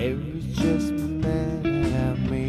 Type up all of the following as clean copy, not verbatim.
Maybe you're just mad at me.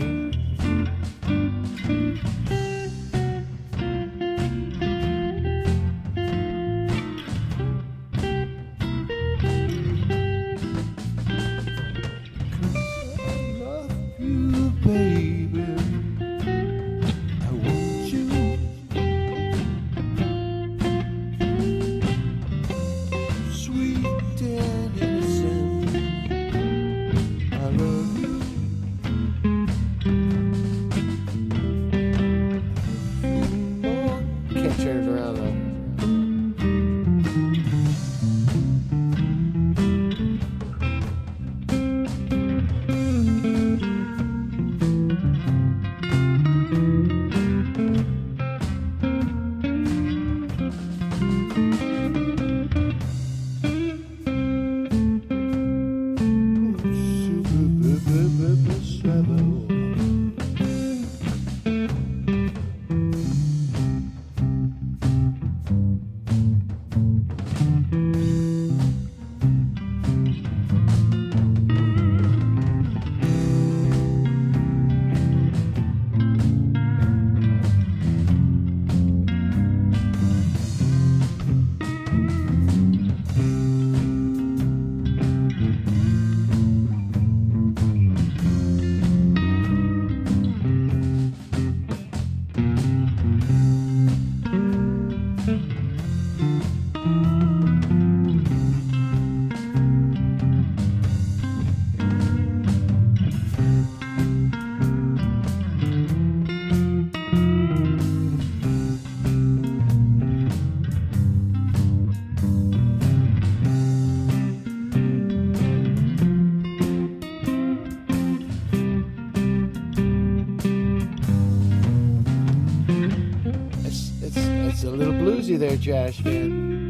It's a little bluesy there, Josh, man.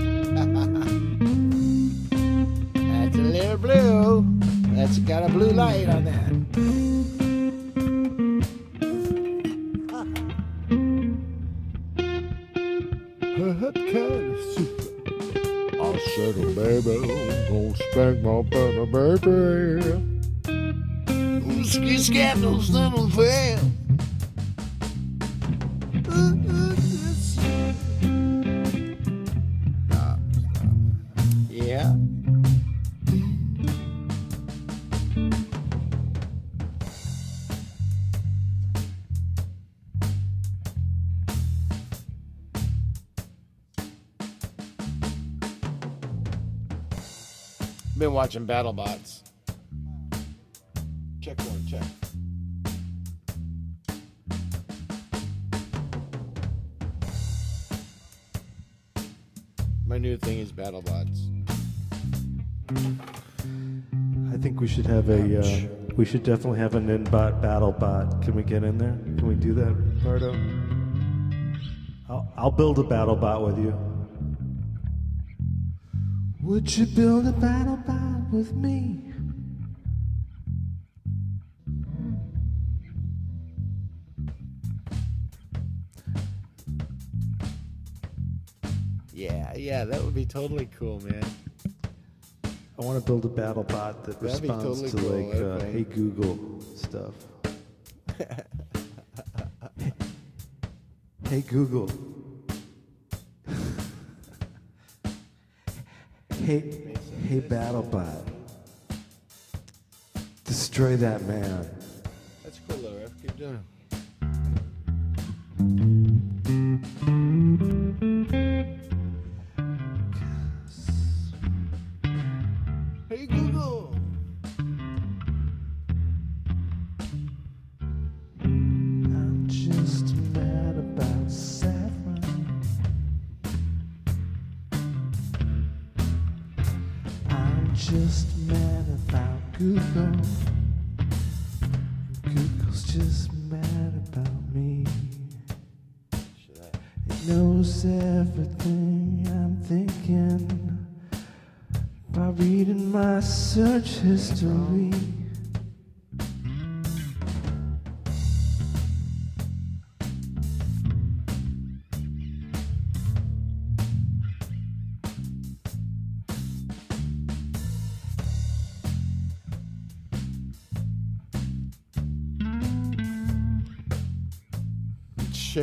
That's a little blue. That's got a blue light on that. I said, baby, gonna spank my better baby. Whiskey scandals never fail. Yeah. Been watching BattleBots. Check one, check. My new thing is BattleBots. I think we should have a. We should definitely have an in-bot BattleBot. Can we get in there? Can we do that, Bardo? I'll build a BattleBot with you. Would you build a BattleBot with me? Yeah, that would be totally cool, man. I want to build a BattleBot that That'd be responds totally to cool, like okay. Hey Google stuff. Hey Google. Hey BattleBot. Destroy that man. That's cool, though, Ref. Keep doing it. Hey Google. I'm just mad about saffron. I'm just mad about Google. Google's just mad about me. It knows everything I'm thinking by reading my search history. Ouch.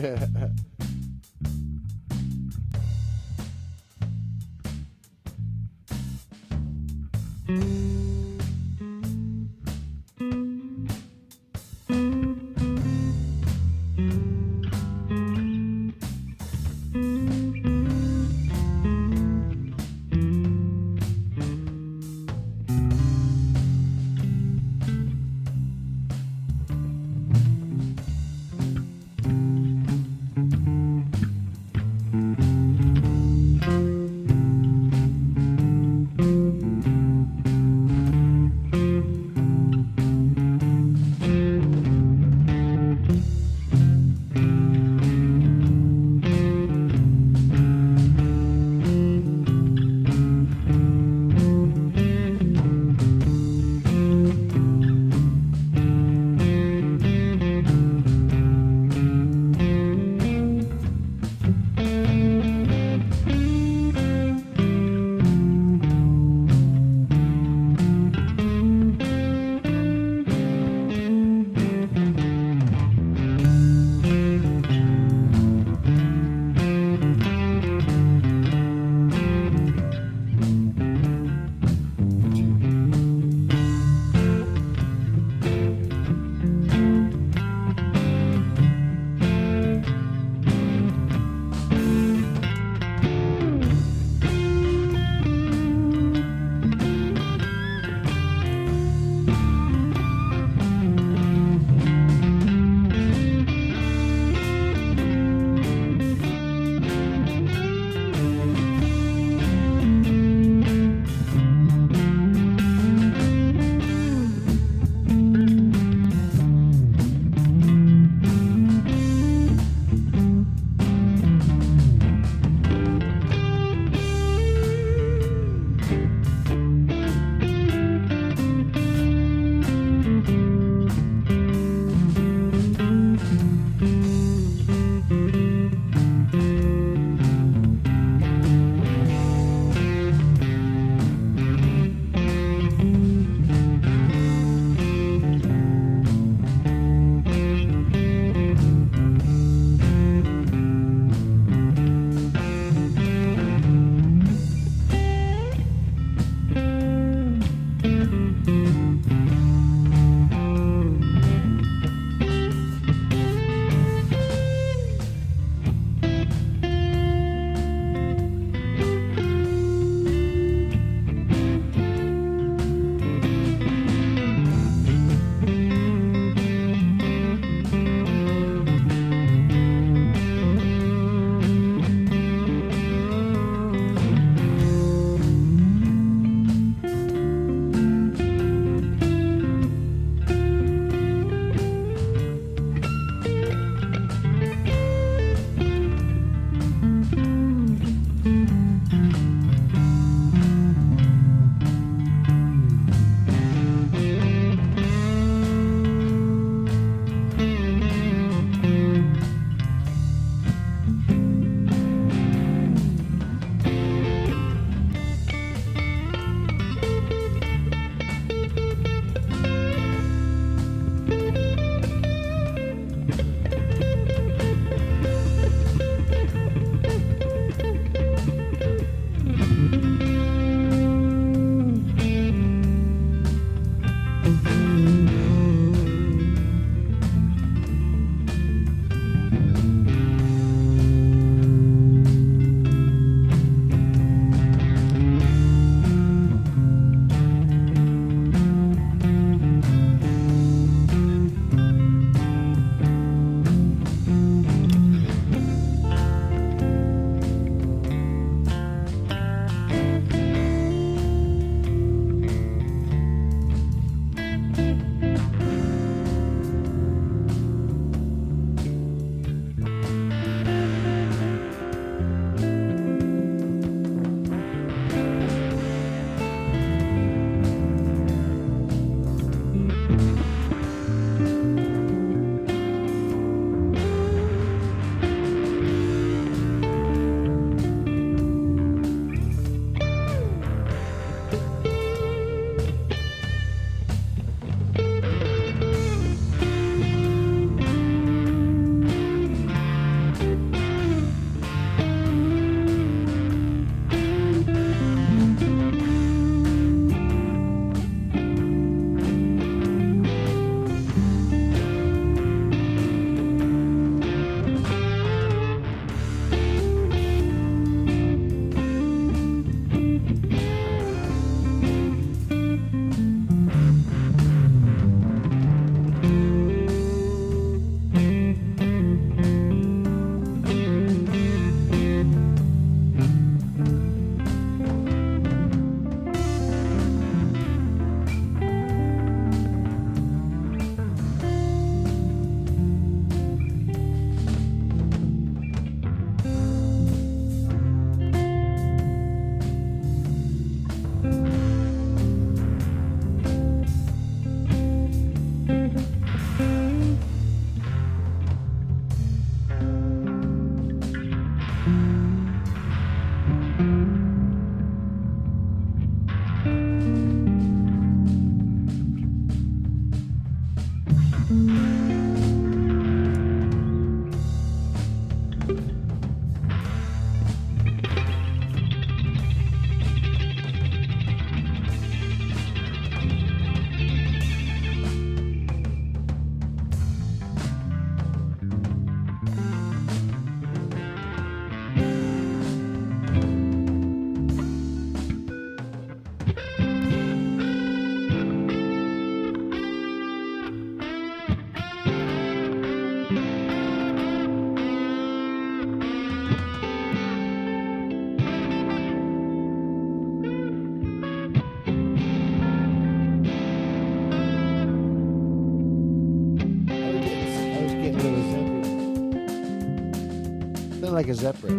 Like a zebra.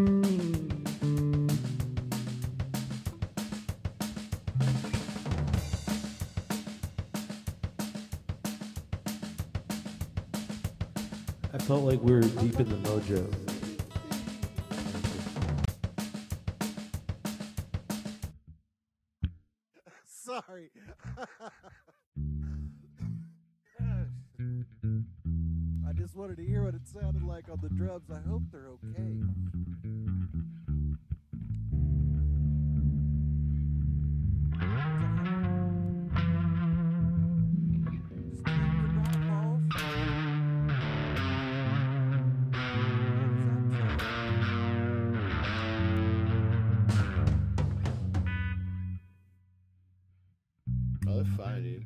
I felt like we were deep in the mojo. Sorry. I just wanted to hear what it sounded like on the drums. I hope they're okay. Oh, they're fine, dude.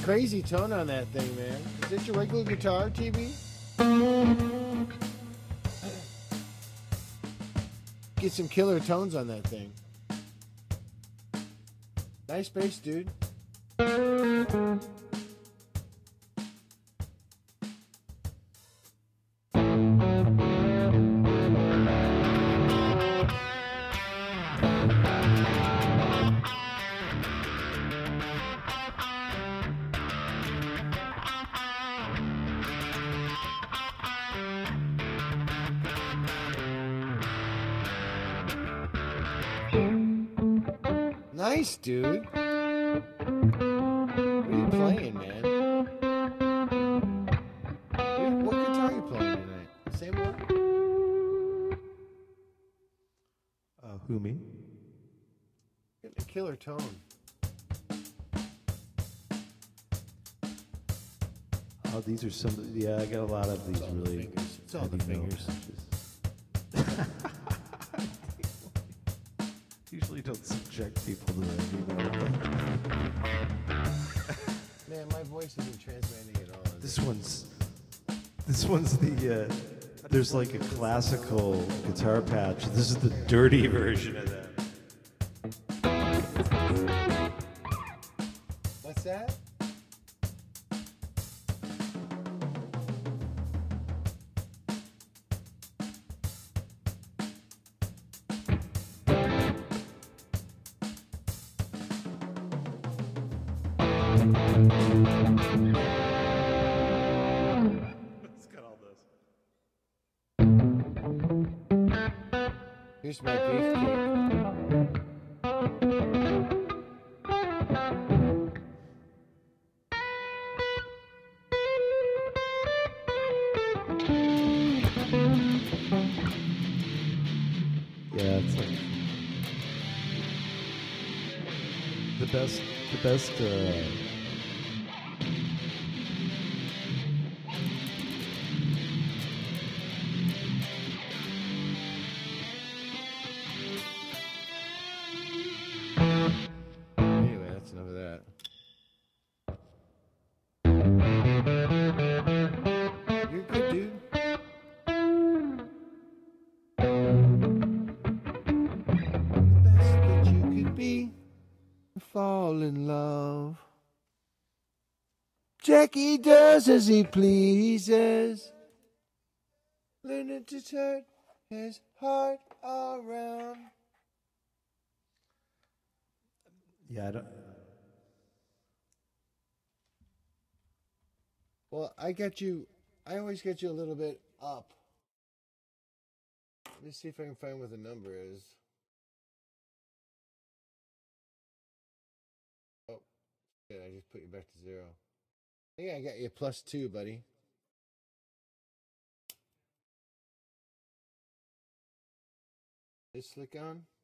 crazy tone on that thing, man. Is it your regular guitar, TB? Get some killer tones on that thing. Nice bass, dude. Nice, dude. What are you playing, man? What guitar are you playing tonight? Same one? Who, me? Getting a killer tone. Oh, these are some. Yeah, I got a lot of these really. It's all the fingers. Usually don't subject people to that. Man, my voice isn't transmitting at all. This one's the. There's like a classical guitar patch. This is the dirty version of that. What's that? It's got all this. Here's my beefcake. Yeah, it's like the best. Anyway, that's enough of that. You're good, dude. The best that you could be, fall in love. Jackie does as he pleases, learning to turn his heart around. Yeah, I don't. Well, I always get you a little bit up. Let me see if I can find what the number is. Oh, shit, I just put you back to 0. I think I got you +2, buddy. Is Slick on?